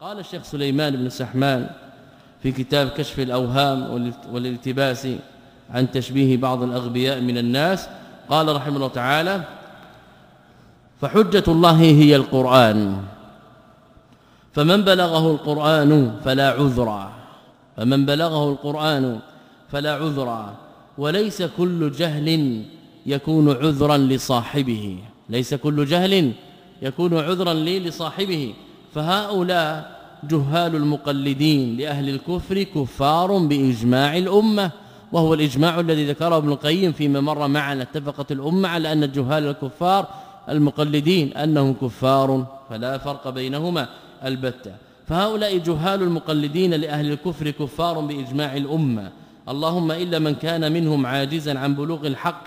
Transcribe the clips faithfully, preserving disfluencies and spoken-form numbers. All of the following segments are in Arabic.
قال الشيخ سليمان بن سحمان في كتاب كشف الأوهام والالتباس عن تشبيه بعض الأغبياء من الناس، قال رحمه الله تعالى: فحجة الله هي القرآن، فمن بلغه القرآن فلا عذر فمن بلغه القرآن فلا عذر وليس كل جهل يكون عذرا لصاحبه ليس كل جهل يكون عذرا لصاحبه فهؤلاء جهال المقلدين لأهل الكفر كفار بإجماع الأمة، وهو الإجماع الذي ذكره ابن القيم فيما مر معنا. اتفقت الأمة على أن الجهال الكفار المقلدين أنهم كفار، فلا فرق بينهما البتة. فهؤلاء جهال المقلدين لأهل الكفر كفار بإجماع الأمة، اللهم إلا من كان منهم عاجزا عن بلوغ الحق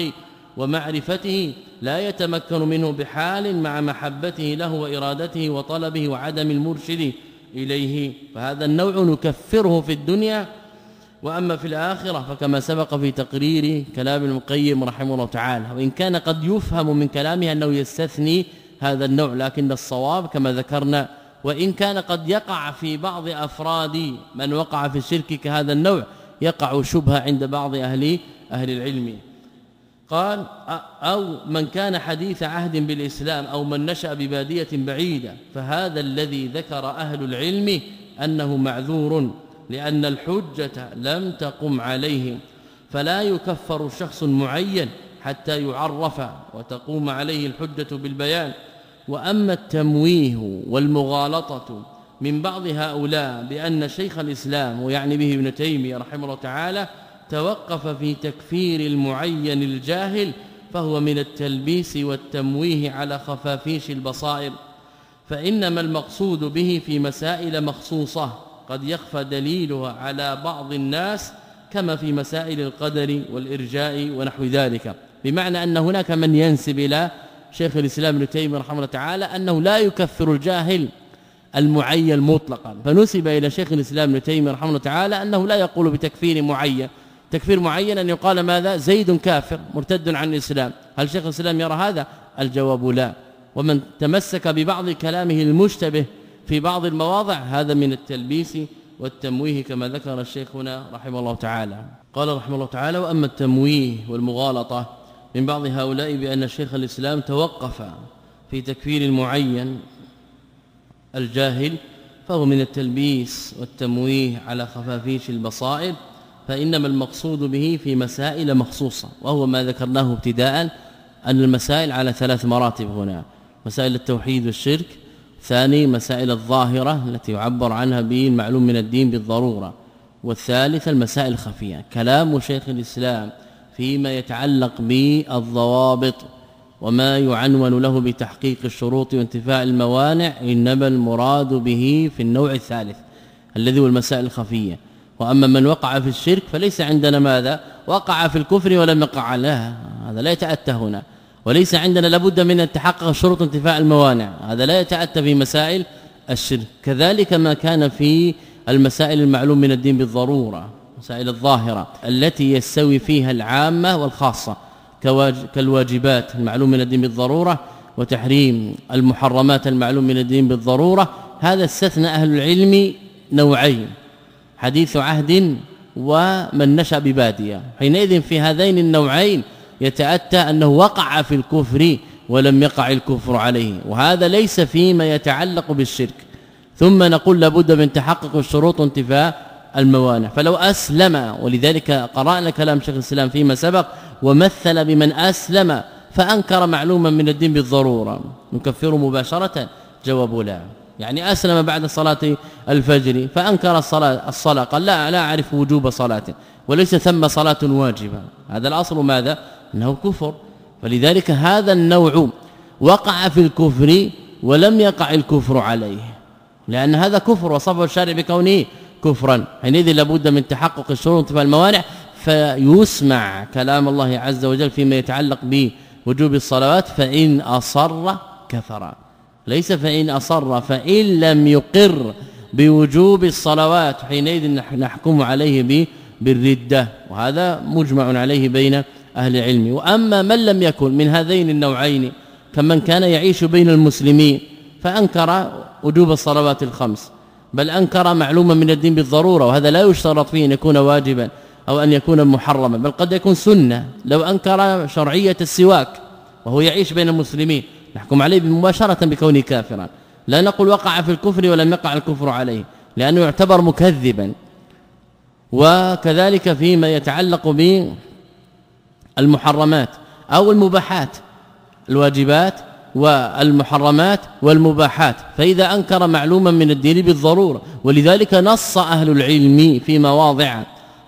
ومعرفته لا يتمكن منه بحال مع محبته له وإرادته وطلبه وعدم المرشد إليه، فهذا النوع نكفره في الدنيا. وأما في الآخرة فكما سبق في تقرير كلام المقيم رحمه الله تعالى، وإن كان قد يفهم من كلامه أنه يستثني هذا النوع، لكن الصواب كما ذكرنا، وإن كان قد يقع في بعض أفراد من وقع في الشرك كهذا النوع يقع شبهة عند بعض أهل أهل العلم. قال: أو من كان حديث عهد بالإسلام أو من نشأ ببادية بعيدة، فهذا الذي ذكر أهل العلم أنه معذور لأن الحجة لم تقم عليه، فلا يكفر شخص معين حتى يعرف وتقوم عليه الحجة بالبيان. وأما التمويه والمغالطة من بعض هؤلاء بأن شيخ الإسلام ويعني به ابن تيمية رحمه الله تعالى توقف في تكفير المعين الجاهل، فهو من التلبيس والتمويه على خفافيش البصائر، فإنما المقصود به في مسائل مخصوصة قد يخفى دليلها على بعض الناس، كما في مسائل القدر والإرجاء ونحو ذلك. بمعنى أن هناك من ينسب إلى شيخ الإسلام ابن تيمية رحمه الله تعالى أنه لا يكفر الجاهل المعين مطلقا، فنسب إلى شيخ الإسلام ابن تيمية رحمه الله تعالى أنه لا يقول بتكفير معين. تكفير معين أن يقال ماذا؟ زيد كافر مرتد عن الإسلام. هل شيخ الإسلام يرى هذا؟ الجواب لا. ومن تمسك ببعض كلامه المشتبه في بعض المواضع هذا من التلبيس والتمويه كما ذكر الشيخ هنا رحمه الله تعالى. قال رحمه الله تعالى: وأما التمويه والمغالطة من بعض هؤلاء بأن شيخ الإسلام توقف في تكفير المعين الجاهل، فهو من التلبيس والتمويه على خفافيش البصائر، فإنما المقصود به في مسائل مخصوصة، وهو ما ذكرناه ابتداء أن المسائل على ثلاث مراتب هنا: مسائل التوحيد والشرك، ثاني مسائل الظاهرة التي يعبر عنها بالمعلوم من الدين بالضرورة، والثالث المسائل الخفية. كلام شيخ الإسلام فيما يتعلق بالضوابط وما يعنون له بتحقيق الشروط وانتفاء الموانع إنما المراد به في النوع الثالث الذي هو المسائل الخفية. وأما من وقع في الشرك فليس عندنا ماذا؟ وقع في الكفر ولم يقع، لا، هذا لا يتأتى هنا. وليس عندنا لابد من أن تحقق شروط انتفاء الموانع، هذا لا يتأتى في مسائل الشرك. كذلك ما كان في المسائل المعلوم من الدين بالضرورة، مسائل الظاهرة التي يستوي فيها العامة والخاصة كالواجبات المعلوم من الدين بالضرورة، وتحريم المحرمات المعلوم من الدين بالضرورة. هذا استثنى أهل العلم نوعين: حديث عهد ومن نشأ ببادية. حينئذ في هذين النوعين يتأتى أنه وقع في الكفر ولم يقع الكفر عليه، وهذا ليس فيما يتعلق بالشرك. ثم نقول لابد من تحقق الشروط وانتفاء الموانع. فلو أسلم، ولذلك قرأنا كلام شيخ الإسلام فيما سبق، ومثل بمن أسلم فأنكر معلوما من الدين بالضرورة نكفره مباشرة؟ جواب لا. يعني أسلم بعد صلاة الفجر فأنكر الصلاة الصلاة قال لا لا أعرف وجوب صلاة وليس ثم صلاة واجبة، هذا الأصل ماذا؟ أنه كفر. فلذلك هذا النوع وقع في الكفر ولم يقع الكفر عليه، لأن هذا كفر وصفه الشارع بكونه كفرا. حينئذ لابد من تحقق الشروط والموانع، فيسمع كلام الله عز وجل فيما يتعلق بوجوب الصلوات: فإن أصر كفر، ليس فإن أصر، فإن لم يقر بوجوب الصلوات حينئذ نحكم عليه بالردة، وهذا مجمع عليه بين أهل العلم. وأما من لم يكن من هذين النوعين كمن كان يعيش بين المسلمين فأنكر وجوب الصلوات الخمس بل أنكر معلوما من الدين بالضرورة، وهذا لا يشترط فيه أن يكون واجبا أو أن يكون محرما، بل قد يكون سنة. لو أنكر شرعية السواك وهو يعيش بين المسلمين نحكم عليه مباشرة بكونه كافرا، لا نقول وقع في الكفر ولم يقع الكفر عليه، لأنه يعتبر مكذبا. وكذلك فيما يتعلق بالمحرمات أو المباحات، الواجبات والمحرمات والمباحات، فإذا أنكر معلوما من الدين بالضرورة. ولذلك نص أهل العلم في مواضع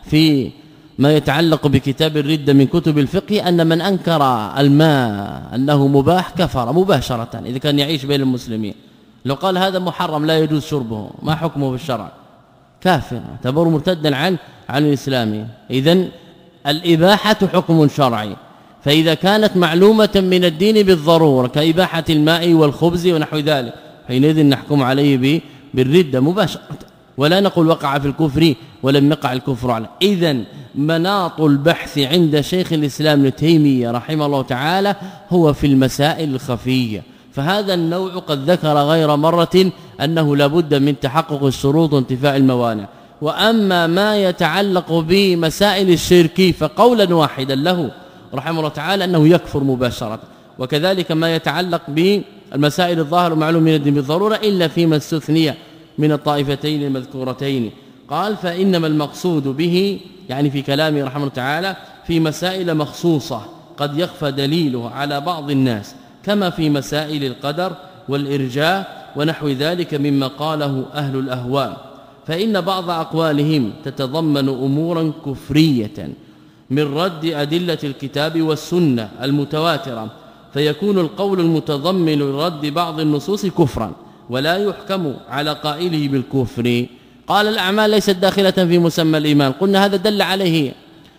في ما يتعلق بكتاب الردة من كتب الفقه أن من أنكر الماء أنه مباح كفر مباشرة إذا كان يعيش بين المسلمين. لو قال هذا محرم لا يجوز شربه، ما حكمه بالشرع؟ كافر، اعتبر مرتدا عن عن الإسلام. إذن الإباحة حكم شرعي، فإذا كانت معلومة من الدين بالضرورة كإباحة الماء والخبز ونحو ذلك حينئذ نحكم عليه بالردة مباشرة، ولا نقول وقع في الكفر ولم يقع الكفر عليه. إذن مناط البحث عند شيخ الإسلام ابن تيمية رحمه الله تعالى هو في المسائل الخفية. فهذا النوع قد ذكر غير مرة أنه لابد من تحقق الشروط وانتفاء الموانع. وأما ما يتعلق بمسائل الشرك فقولا واحدا له رحمه الله تعالى أنه يكفر مباشرة، وكذلك ما يتعلق بالمسائل الظاهر ومعلوم من الدين بالضرورة إلا فيما استثني من الطائفتين المذكورتين. قال فإنما المقصود به يعني في كلامه رحمه الله تعالى في مسائل مخصوصة قد يخفى دليله على بعض الناس، كما في مسائل القدر والإرجاء ونحو ذلك مما قاله أهل الأهواء، فإن بعض أقوالهم تتضمن أمورا كفرية من رد أدلة الكتاب والسنة المتواترة، فيكون القول المتضمن لرد بعض النصوص كفرا ولا يحكم على قائله بالكفر. قال الأعمال ليست داخلة في مسمى الإيمان، قلنا هذا دل عليه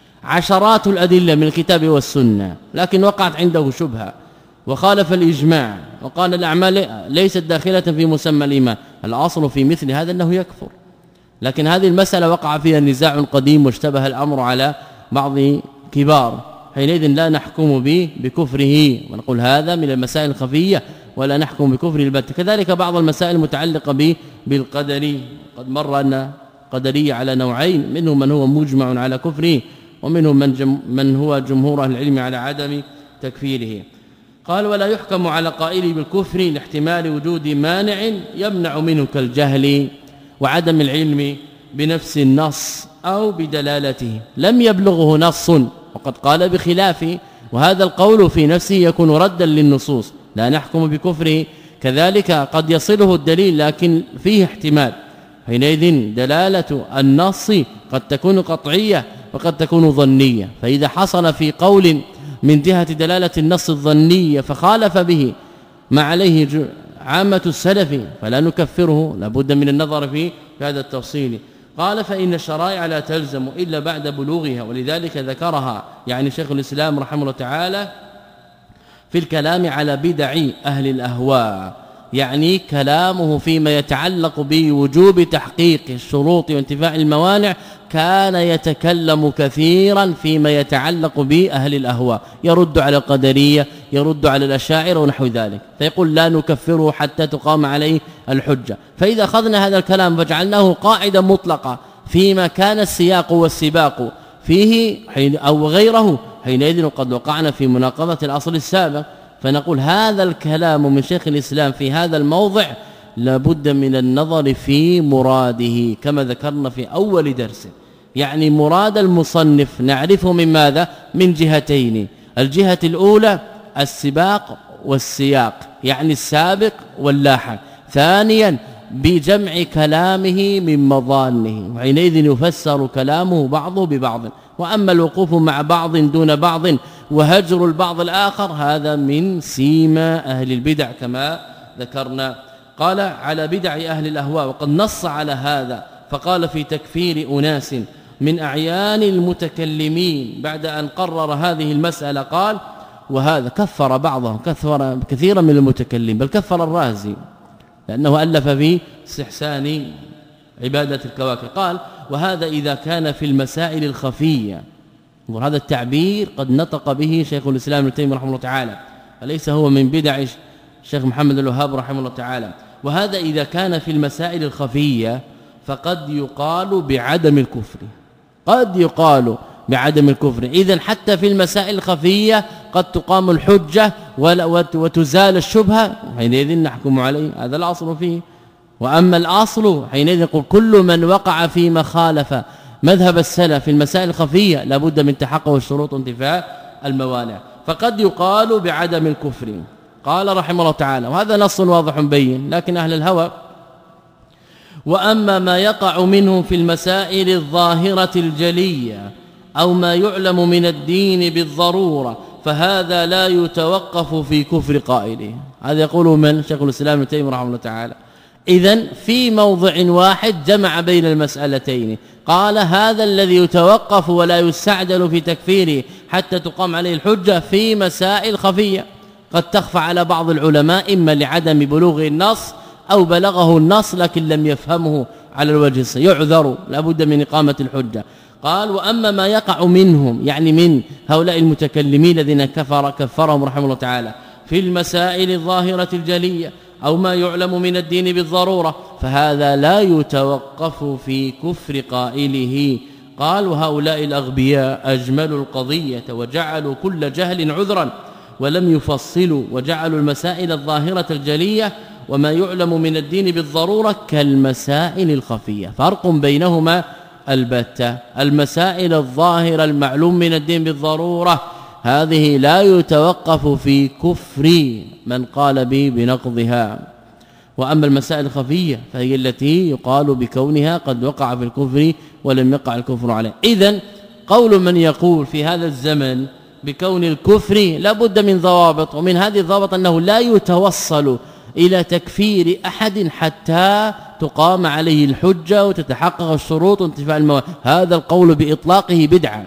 عشرات الأدلة من الكتاب والسنة، لكن وقعت عنده شبهة وخالف الإجماع وقال الأعمال ليست داخلة في مسمى الإيمان. الأصل في مثل هذا أنه يكفر، لكن هذه المسألة وقع فيها نزاع قديم واشتبه الأمر على بعض كبار، حينئذ لا نحكم به بكفره ونقول هذا من المسائل الخفية ولا نحكم بكفر البتة. كذلك بعض المسائل المتعلقة به بالقدر، قد مر أن قدرية على نوعين، منهم من هو مجمع على كفره ومنهم من, جم من هو جمهور أهل العلم على عدم تكفيره. قال ولا يحكم على قائله بالكفر لاحتمال وجود مانع يمنع منه كالجهل وعدم العلم بنفس النص أو بدلالته لم يبلغه نص، وقد قال بخلافه، وهذا القول في نفسه يكون ردا للنصوص لا نحكم بكفره. كذلك قد يصله الدليل لكن فيه احتمال، حينئذ دلالة النص قد تكون قطعية وقد تكون ظنية، فإذا حصل في قول من جهة دلالة النص الظنية فخالف به ما عليه عامة السلف فلا نكفره، لابد من النظر في هذا التفصيل. قال فإن الشرائع لا تلزم إلا بعد بلوغها، ولذلك ذكرها يعني شيخ الإسلام رحمه الله تعالى في الكلام على بدع أهل الأهواء، يعني كلامه فيما يتعلق بوجوب تحقيق الشروط وانتفاء الموانع كان يتكلم كثيرا فيما يتعلق بأهل الأهواء، يرد على القدرية، يرد على الأشاعرة ونحو ذلك، فيقول لا نكفره حتى تقام عليه الحجة. فإذا أخذنا هذا الكلام فجعلناه قاعدة مطلقة فيما كان السياق والسباق فيه أو غيره، حينئذ قد وقعنا في مناقضة الأصل السابق. فنقول هذا الكلام من شيخ الإسلام في هذا الموضع لابد من النظر في مراده كما ذكرنا في أول درس، يعني مراد المصنف نعرفه من ماذا؟ من جهتين، الجهة الأولى السباق والسياق يعني السابق واللاحق، ثانيا بجمع كلامه من مظانه، وحينئذ يفسر كلامه بعضه ببعض. وأما الوقوف مع بعض دون بعض وهجر البعض الآخر هذا من سيما أهل البدع كما ذكرنا. قال على بدع أهل الأهواء، وقد نص على هذا فقال في تكفير أناس من أعيان المتكلمين بعد أن قرر هذه المسألة قال وهذا كفر بعضهم، كثر كثيرا من المتكلم، بل كفر الرازي لأنه ألف في استحسان عبادة الكواكب. قال وهذا إذا كان في المسائل الخفية، وهذا التعبير قد نطق به شيخ الإسلام ابن تيمية رحمه الله تعالى، أليس هو من بدع الشيخ محمد الوهاب رحمه الله تعالى. وهذا إذا كان في المسائل الخفية فقد يقال بعدم الكفر، قد يقال بعدم الكفر. إذن حتى في المسائل الخفية قد تقام الحجة وتزال الشبهة، حينئذ نحكم عليه، هذا الأصل فيه. وأما الأصل حينئذ نقول كل من وقع في مخالف مذهب السلف في المسائل الخفية لابد من تحقق الشروط وانتفاء الموانع، فقد يقال بعدم الكفر. قال رحمه الله تعالى، وهذا نص واضح بين، لكن أهل الهوى وأما ما يقع منه في المسائل الظاهرة الجلية أو ما يعلم من الدين بالضرورة فهذا لا يتوقف في كفر قائله. هذا يقول من شيخ الإسلام ابن تيمية رحمه الله تعالى. إذن في موضع واحد جمع بين المسألتين، قال هذا الذي يتوقف ولا يستعجل في تكفيره حتى تقام عليه الحجة في مسائل خفية قد تخفى على بعض العلماء إما لعدم بلوغ النص أو بلغه النص لكن لم يفهمه على الوجه الصحيح، يعذر لابد من إقامة الحجة. قال وأما ما يقع منهم، يعني من هؤلاء المتكلمين الذين كفر كفرهم رحمه الله تعالى في المسائل الظاهرة الجلية أو ما يعلم من الدين بالضرورة فهذا لا يتوقف في كفر قائله. قال وهؤلاء الأغبياء أجملوا القضية وجعلوا كل جهل عذرا ولم يفصلوا، وجعلوا المسائل الظاهرة الجلية وما يعلم من الدين بالضرورة كالمسائل الخفية، فرق بينهما البتة. المسائل الظاهرة المعلوم من الدين بالضرورة هذه لا يتوقف في كفر من قال به بنقضها، وأما المسائل الخفية فهي التي يقال بكونها قد وقع في الكفر ولم يقع الكفر عليه. إذن قول من يقول في هذا الزمن بكون الكفر لابد من ضوابط، ومن هذه الضوابط أنه لا يتوصل إلى تكفير أحد حتى تقام عليه الحجة وتتحقق الشروط وانتفاء الموانع، هذا القول بإطلاقه بدعة،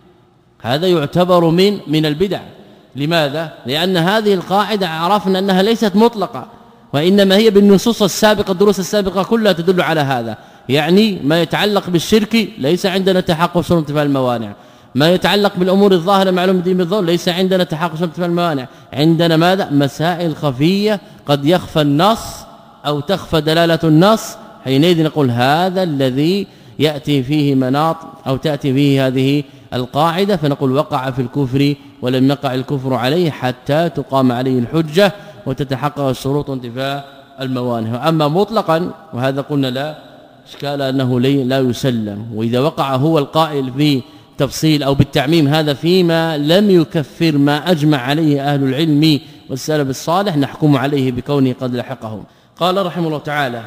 هذا يعتبر من من البدع. لماذا؟ لأن هذه القاعدة عرفنا أنها ليست مطلقة، وإنما هي بالنصوص السابقة الدروس السابقة كلها تدل على هذا. يعني ما يتعلق بالشرك ليس عندنا تحقق شروط انتفاء الموانع، ما يتعلق بالأمور الظاهرة معلوم الدين بالضرورة ليس عندنا تحقق شروط انتفاء الموانع، عندنا ماذا؟ مسائل خفية قد يخفى النص أو تخفى دلالة النص، حينئذ نقول هذا الذي يأتي فيه مناط أو تأتي فيه هذه القاعدة، فنقول وقع في الكفر ولم يقع الكفر عليه حتى تقام عليه الحجة وتتحقق الشروط وانتفاء الموانع. أما مطلقا وهذا قلنا لا اشكال أنه لا يسلم، وإذا وقع هو القائل في تفصيل أو بالتعميم هذا فيما لم يكفر ما أجمع عليه أهل العلم والسلف الصالح نحكم عليه بكونه قد لحقهم. قال رحمه الله تعالى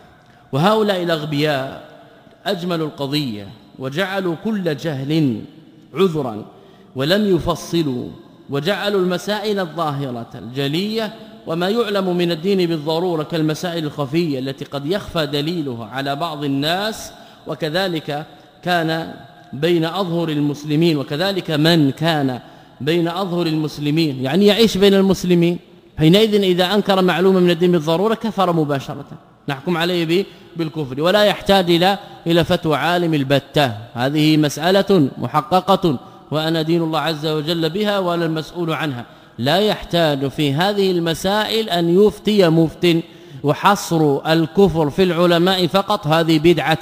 وهؤلاء الأغبياء أجملوا القضية وجعلوا كل جهل عذرا ولم يفصلوا، وجعلوا المسائل الظاهرة الجلية وما يعلم من الدين بالضرورة كالمسائل الخفية التي قد يخفى دليلها على بعض الناس، وكذلك كان بين أظهر المسلمين، وكذلك من كان بين أظهر المسلمين يعني يعيش بين المسلمين، حينئذ إذا أنكر معلومة من الدين بالضرورة كفر مباشرة، نحكم عليه بالكفر ولا يحتاج إلى إلى فتوى عالم البتة. هذه مسألة محققة وأنا دين الله عز وجل بها ولا المسؤول عنها، لا يحتاج في هذه المسائل أن يفتي مفت، وحصر الكفر في العلماء فقط هذه بدعة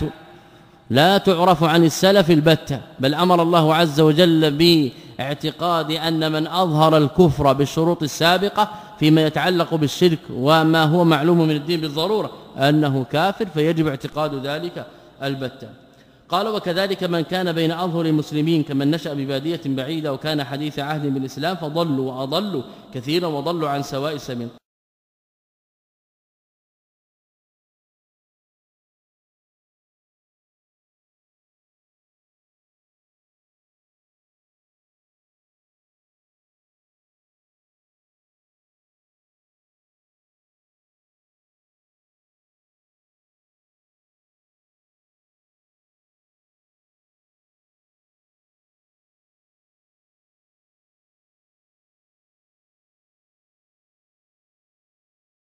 لا تعرف عن السلف البتة، بل أمر الله عز وجل باعتقاد أن من أظهر الكفر بالشروط السابقة فيما يتعلق بالشرك وما هو معلوم من الدين بالضرورة أنه كافر، فيجب اعتقاد ذلك البتة. قال وكذلك من كان بين أظهر المسلمين كمن نشأ ببادية بعيدة وكان حديث عهد بالإسلام فضلوا وأضلوا كثيرا وضلوا عن سواء السبيل.